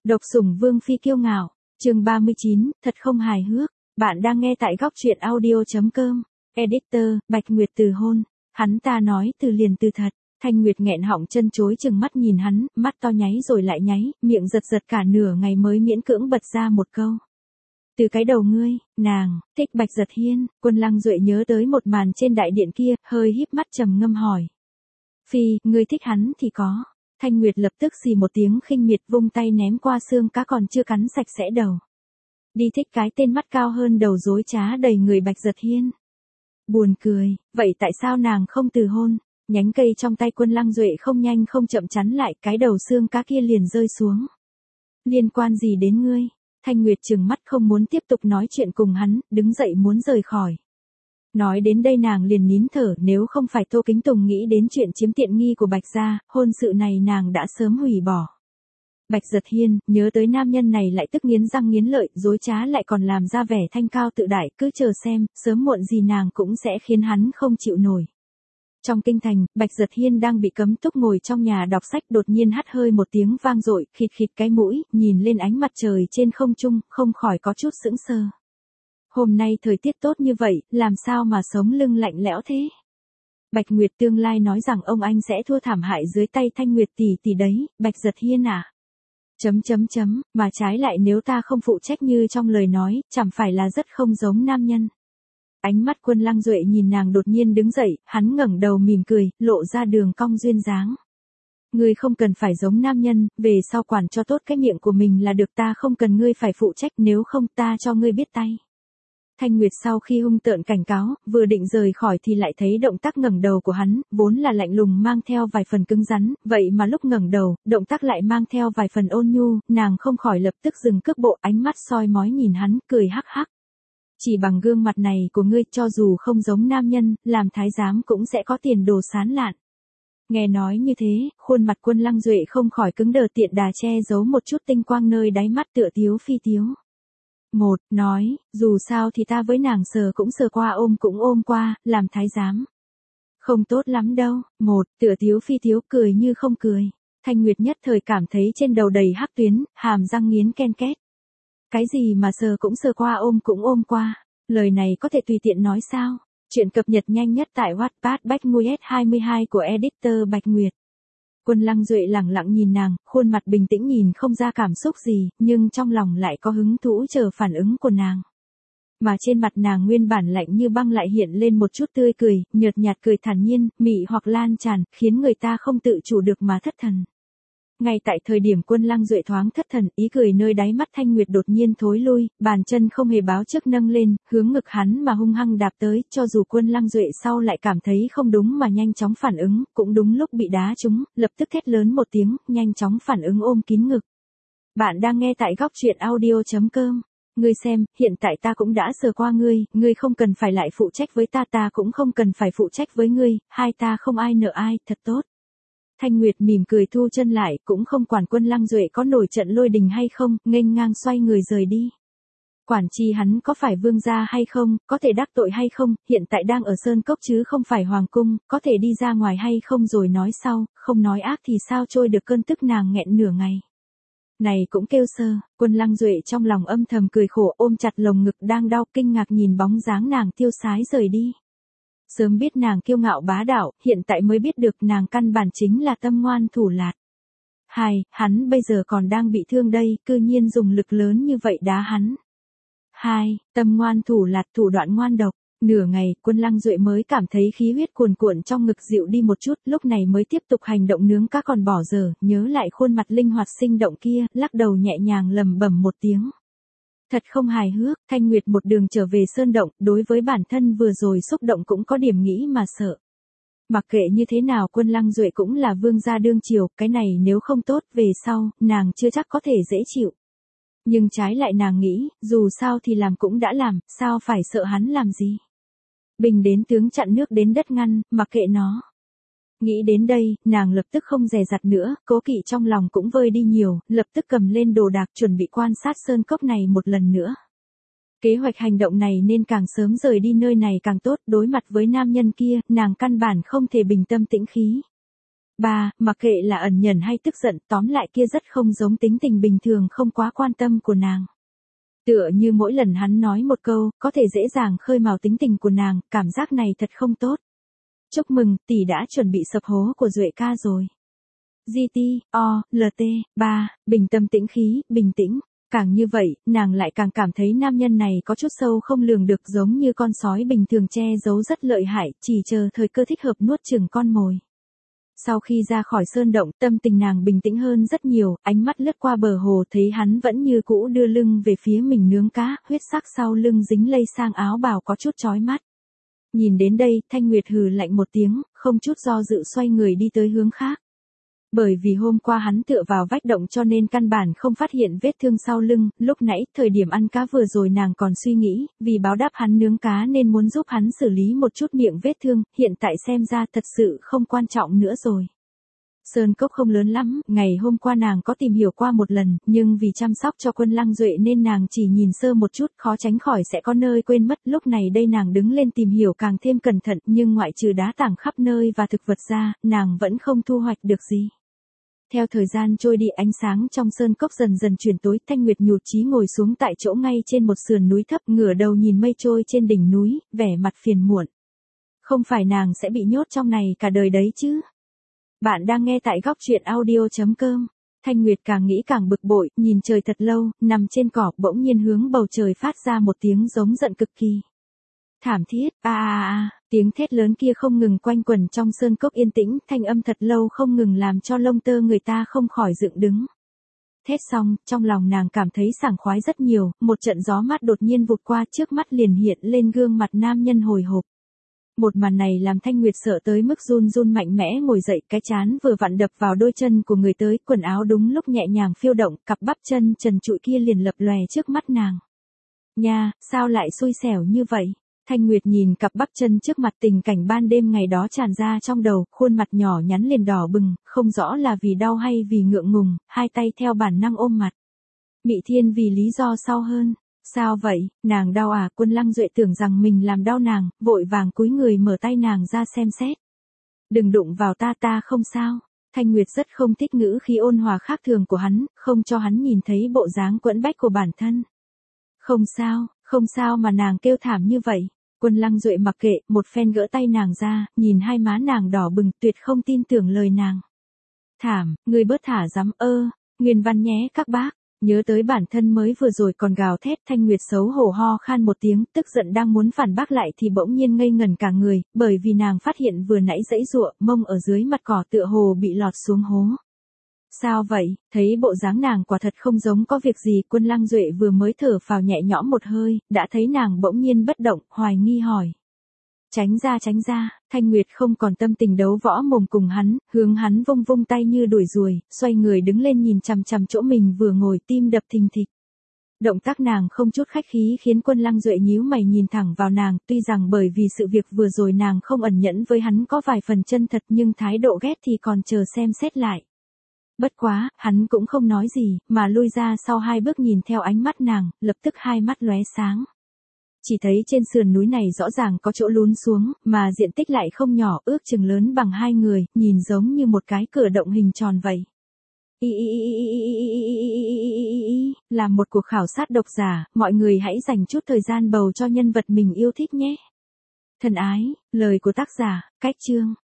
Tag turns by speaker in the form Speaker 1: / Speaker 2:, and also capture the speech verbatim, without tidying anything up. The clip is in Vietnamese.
Speaker 1: Độc sủng vương phi kiêu ngạo, chương ba mươi chín, thật không hài hước. Bạn đang nghe tại góc truyện audio chấm com. Editor, Bạch Nguyệt từ hôn. Hắn ta nói từ liền từ thật. Thanh Nguyệt nghẹn họng chân chối chừng mắt nhìn hắn, mắt to nháy rồi lại nháy, miệng giật giật cả nửa ngày mới miễn cưỡng bật ra một câu. Từ cái đầu ngươi, nàng, thích Bạch Giật Hiên. Quân Lăng Duệ nhớ tới một màn trên đại điện kia, hơi híp mắt trầm ngâm hỏi. Phi, ngươi thích hắn thì có. Thanh Nguyệt lập tức xì một tiếng khinh miệt vung tay ném qua xương cá còn chưa cắn sạch sẽ đầu. Đi thích cái tên mắt cao hơn đầu dối trá đầy người Bạch Giật Hiên. Buồn cười, vậy tại sao nàng không từ hôn? Nhánh cây trong tay Quân Lăng Duệ không nhanh không chậm chắn lại, cái đầu xương cá kia liền rơi xuống. Liên quan gì đến ngươi? Thanh Nguyệt trừng mắt không muốn tiếp tục nói chuyện cùng hắn, đứng dậy muốn rời khỏi. Nói đến đây nàng liền nín thở, nếu không phải Tô Kính Tùng nghĩ đến chuyện chiếm tiện nghi của Bạch gia, hôn sự này nàng đã sớm hủy bỏ. Bạch Giật Hiên, nhớ tới nam nhân này lại tức nghiến răng nghiến lợi, dối trá lại còn làm ra vẻ thanh cao tự đại, cứ chờ xem, sớm muộn gì nàng cũng sẽ khiến hắn không chịu nổi. Trong kinh thành, Bạch Giật Hiên đang bị cấm túc ngồi trong nhà đọc sách đột nhiên hắt hơi một tiếng vang dội, khịt khịt cái mũi, nhìn lên ánh mặt trời trên không trung, không khỏi có chút sững sờ. Hôm nay thời tiết tốt như vậy, làm sao mà sống lưng lạnh lẽo thế? Bạch Nguyệt tương lai nói rằng ông anh sẽ thua thảm hại dưới tay Thanh Nguyệt tỷ tỷ đấy, Bạch Giật Hiên à? Chấm chấm chấm, mà trái lại nếu ta không phụ trách như trong lời nói, chẳng phải là rất không giống nam nhân. Ánh mắt Quân Lăng Duệ nhìn nàng đột nhiên đứng dậy, hắn ngẩng đầu mỉm cười, lộ ra đường cong duyên dáng. Ngươi không cần phải giống nam nhân, về sau quản cho tốt cái miệng của mình là được, ta không cần ngươi phải phụ trách, nếu không ta cho ngươi biết tay. Thanh Nguyệt sau khi hung tợn cảnh cáo, vừa định rời khỏi thì lại thấy động tác ngẩng đầu của hắn, vốn là lạnh lùng mang theo vài phần cứng rắn, vậy mà lúc ngẩng đầu, động tác lại mang theo vài phần ôn nhu, nàng không khỏi lập tức dừng cước bộ, ánh mắt soi mói nhìn hắn, cười hắc hắc. Chỉ bằng gương mặt này của ngươi, cho dù không giống nam nhân, làm thái giám cũng sẽ có tiền đồ sán lạn. Nghe nói như thế, khuôn mặt Quân Lăng Duệ không khỏi cứng đờ, tiện đà che giấu một chút tinh quang nơi đáy mắt tựa tiếu phi tiếu. Một, nói, dù sao thì ta với nàng sờ cũng sờ qua ôm cũng ôm qua, làm thái giám. Không tốt lắm đâu, một, tựa tiếu phi tiếu cười như không cười. Thanh Nguyệt nhất thời cảm thấy trên đầu đầy hắc tuyến, hàm răng nghiến ken két. Cái gì mà sờ cũng sờ qua ôm cũng ôm qua, lời này có thể tùy tiện nói sao? Chuyện cập nhật nhanh nhất tại Wattpad Bách Nguy S hai mươi hai của editor Bạch Nguyệt. Quân Lăng Duệ lẳng lặng nhìn nàng, khuôn mặt bình tĩnh nhìn không ra cảm xúc gì, nhưng trong lòng lại có hứng thú chờ phản ứng của nàng. Mà trên mặt nàng nguyên bản lạnh như băng lại hiện lên một chút tươi cười, nhợt nhạt cười thản nhiên, mị hoặc lan tràn, khiến người ta không tự chủ được mà thất thần. Ngay tại thời điểm Quân Lăng Duệ thoáng thất thần, ý cười nơi đáy mắt Thanh Nguyệt đột nhiên thối lui, bàn chân không hề báo trước nâng lên, hướng ngực hắn mà hung hăng đạp tới, cho dù Quân Lăng Duệ sau lại cảm thấy không đúng mà nhanh chóng phản ứng, cũng đúng lúc bị đá trúng, lập tức thét lớn một tiếng, nhanh chóng phản ứng ôm kín ngực. Bạn đang nghe tại góc truyện audio chấm com. Ngươi xem, hiện tại ta cũng đã sờ qua ngươi, ngươi không cần phải lại phụ trách với ta, ta cũng không cần phải phụ trách với ngươi, hai ta không ai nợ ai, thật tốt. Thanh Nguyệt mỉm cười thu chân lại, cũng không quản Quân Lăng Duệ có nổi trận lôi đình hay không, nghênh ngang xoay người rời đi. Quản chi hắn có phải vương gia hay không, có thể đắc tội hay không, hiện tại đang ở Sơn Cốc chứ không phải Hoàng Cung, có thể đi ra ngoài hay không rồi nói sau, không nói ác thì sao trôi được cơn tức nàng nghẹn nửa ngày. Này cũng kêu sơ, Quân Lăng Duệ trong lòng âm thầm cười khổ, ôm chặt lồng ngực đang đau, kinh ngạc nhìn bóng dáng nàng tiêu sái rời đi. Sớm biết nàng kiêu ngạo bá đạo, hiện tại mới biết được nàng căn bản chính là tâm ngoan thủ lạt. Hai, hắn bây giờ còn đang bị thương đây, cư nhiên dùng lực lớn như vậy đá hắn. Hai, tâm ngoan thủ lạt, thủ đoạn ngoan độc. Nửa ngày, Quân Lăng Duệ mới cảm thấy khí huyết cuồn cuộn trong ngực dịu đi một chút, lúc này mới tiếp tục hành động nướng cá còn bỏ dở, nhớ lại khuôn mặt linh hoạt sinh động kia, lắc đầu nhẹ nhàng lầm bẩm một tiếng. Thật không hài hước. Thanh Nguyệt một đường trở về sơn động, đối với bản thân vừa rồi xúc động cũng có điểm nghĩ mà sợ. Mặc kệ như thế nào Quân Lăng Duệ cũng là vương gia đương triều, cái này nếu không tốt, về sau, nàng chưa chắc có thể dễ chịu. Nhưng trái lại nàng nghĩ, dù sao thì làm cũng đã làm, sao phải sợ hắn làm gì. Bình đến tướng chặn nước đến đất ngăn, mặc kệ nó. Nghĩ đến đây, nàng lập tức không dè dặt nữa, cố kỵ trong lòng cũng vơi đi nhiều, lập tức cầm lên đồ đạc chuẩn bị quan sát sơn cốc này một lần nữa. Kế hoạch hành động này nên càng sớm rời đi nơi này càng tốt, đối mặt với nam nhân kia, nàng căn bản không thể bình tâm tĩnh khí. ba. Mặc kệ là ẩn nhẫn hay tức giận, tóm lại kia rất không giống tính tình bình thường không quá quan tâm của nàng. Tựa như mỗi lần hắn nói một câu, có thể dễ dàng khơi mào tính tình của nàng, cảm giác này thật không tốt. Chúc mừng, tỷ đã chuẩn bị sập hố của Duệ ca rồi. giê tê, o, lờ tê, ba. Bình tâm tĩnh khí, bình tĩnh. Càng như vậy, nàng lại càng cảm thấy nam nhân này có chút sâu không lường được, giống như con sói bình thường che giấu rất lợi hại, chỉ chờ thời cơ thích hợp nuốt chửng con mồi. Sau khi ra khỏi sơn động, tâm tình nàng bình tĩnh hơn rất nhiều, ánh mắt lướt qua bờ hồ thấy hắn vẫn như cũ đưa lưng về phía mình nướng cá, huyết sắc sau lưng dính lây sang áo bào có chút chói mắt. Nhìn đến đây, Thanh Nguyệt hừ lạnh một tiếng, không chút do dự xoay người đi tới hướng khác. Bởi vì hôm qua hắn tựa vào vách động cho nên căn bản không phát hiện vết thương sau lưng, lúc nãy, thời điểm ăn cá vừa rồi nàng còn suy nghĩ, vì báo đáp hắn nướng cá nên muốn giúp hắn xử lý một chút miệng vết thương, hiện tại xem ra thật sự không quan trọng nữa rồi. Sơn cốc không lớn lắm, ngày hôm qua nàng có tìm hiểu qua một lần, nhưng vì chăm sóc cho Quân Lăng Duệ nên nàng chỉ nhìn sơ một chút, khó tránh khỏi sẽ có nơi quên mất, lúc này đây nàng đứng lên tìm hiểu càng thêm cẩn thận, nhưng ngoại trừ đá tảng khắp nơi và thực vật ra, nàng vẫn không thu hoạch được gì. Theo thời gian trôi đi, ánh sáng trong sơn cốc dần dần chuyển tối, Thanh Nguyệt nhụt chí ngồi xuống tại chỗ ngay trên một sườn núi thấp, ngửa đầu nhìn mây trôi trên đỉnh núi, vẻ mặt phiền muộn. Không phải nàng sẽ bị nhốt trong này cả đời đấy chứ? Bạn đang nghe tại góc truyện audio chấm com. Thanh Nguyệt càng nghĩ càng bực bội, nhìn trời thật lâu, nằm trên cỏ, bỗng nhiên hướng bầu trời phát ra một tiếng giống giận cực kỳ. Thảm thiết, a a a, tiếng thét lớn kia không ngừng quanh quẩn trong sơn cốc yên tĩnh, thanh âm thật lâu không ngừng làm cho lông tơ người ta không khỏi dựng đứng. Thét xong, trong lòng nàng cảm thấy sảng khoái rất nhiều, một trận gió mát đột nhiên vụt qua, trước mắt liền hiện lên gương mặt nam nhân hồi hộp. Một màn này làm Thanh Nguyệt sợ tới mức run run mạnh mẽ ngồi dậy, cái chán vừa vặn đập vào đôi chân của người tới, quần áo đúng lúc nhẹ nhàng phiêu động, cặp bắp chân trần trụi kia liền lập lòe trước mắt nàng. Nha, sao lại xui xẻo như vậy? Thanh Nguyệt nhìn cặp bắp chân trước mặt, tình cảnh ban đêm ngày đó tràn ra trong đầu, khuôn mặt nhỏ nhắn liền đỏ bừng, không rõ là vì đau hay vì ngượng ngùng, hai tay theo bản năng ôm mặt. Mị Thiên vì lý do sau hơn. Sao vậy, nàng đau à? Quân Lăng Duệ tưởng rằng mình làm đau nàng, vội vàng cúi người mở tay nàng ra xem xét. Đừng đụng vào ta, ta không sao. Thanh Nguyệt rất không thích ngữ khí ôn hòa khác thường của hắn, không cho hắn nhìn thấy bộ dáng quẫn bách của bản thân. Không sao, không sao mà nàng kêu thảm như vậy. Quân Lăng Duệ mặc kệ, một phen gỡ tay nàng ra, nhìn hai má nàng đỏ bừng, tuyệt không tin tưởng lời nàng. Thảm, ngươi bớt thả dám ơ, nguyên văn nhé các bác. Nhớ tới bản thân mới vừa rồi còn gào thét, Thanh Nguyệt xấu hổ ho khan một tiếng, tức giận đang muốn phản bác lại thì bỗng nhiên ngây ngẩn cả người, bởi vì nàng phát hiện vừa nãy giãy giụa, mông ở dưới mặt cỏ tựa hồ bị lọt xuống hố. Sao vậy? Thấy bộ dáng nàng quả thật không giống có việc gì, Quân Lăng Duệ vừa mới thở phào nhẹ nhõm một hơi, đã thấy nàng bỗng nhiên bất động, hoài nghi hỏi. Tránh ra tránh ra, Thanh Nguyệt không còn tâm tình đấu võ mồm cùng hắn, hướng hắn vung vung tay như đuổi ruồi, xoay người đứng lên nhìn chằm chằm chỗ mình vừa ngồi, tim đập thình thịch. Động tác nàng không chút khách khí khiến Quân Lăng Duệ nhíu mày nhìn thẳng vào nàng, tuy rằng bởi vì sự việc vừa rồi nàng không ẩn nhẫn với hắn có vài phần chân thật nhưng thái độ ghét thì còn chờ xem xét lại. Bất quá, hắn cũng không nói gì, mà lui ra sau hai bước nhìn theo ánh mắt nàng, lập tức hai mắt lóe sáng. Chỉ thấy trên sườn núi này rõ ràng có chỗ lún xuống, mà diện tích lại không nhỏ, ước chừng lớn bằng hai người, nhìn giống như một cái cửa động hình tròn vậy. Làm một cuộc khảo sát độc giả, mọi người hãy dành chút thời gian bầu cho nhân vật mình yêu thích nhé. Thân ái, lời của tác giả, cách chương.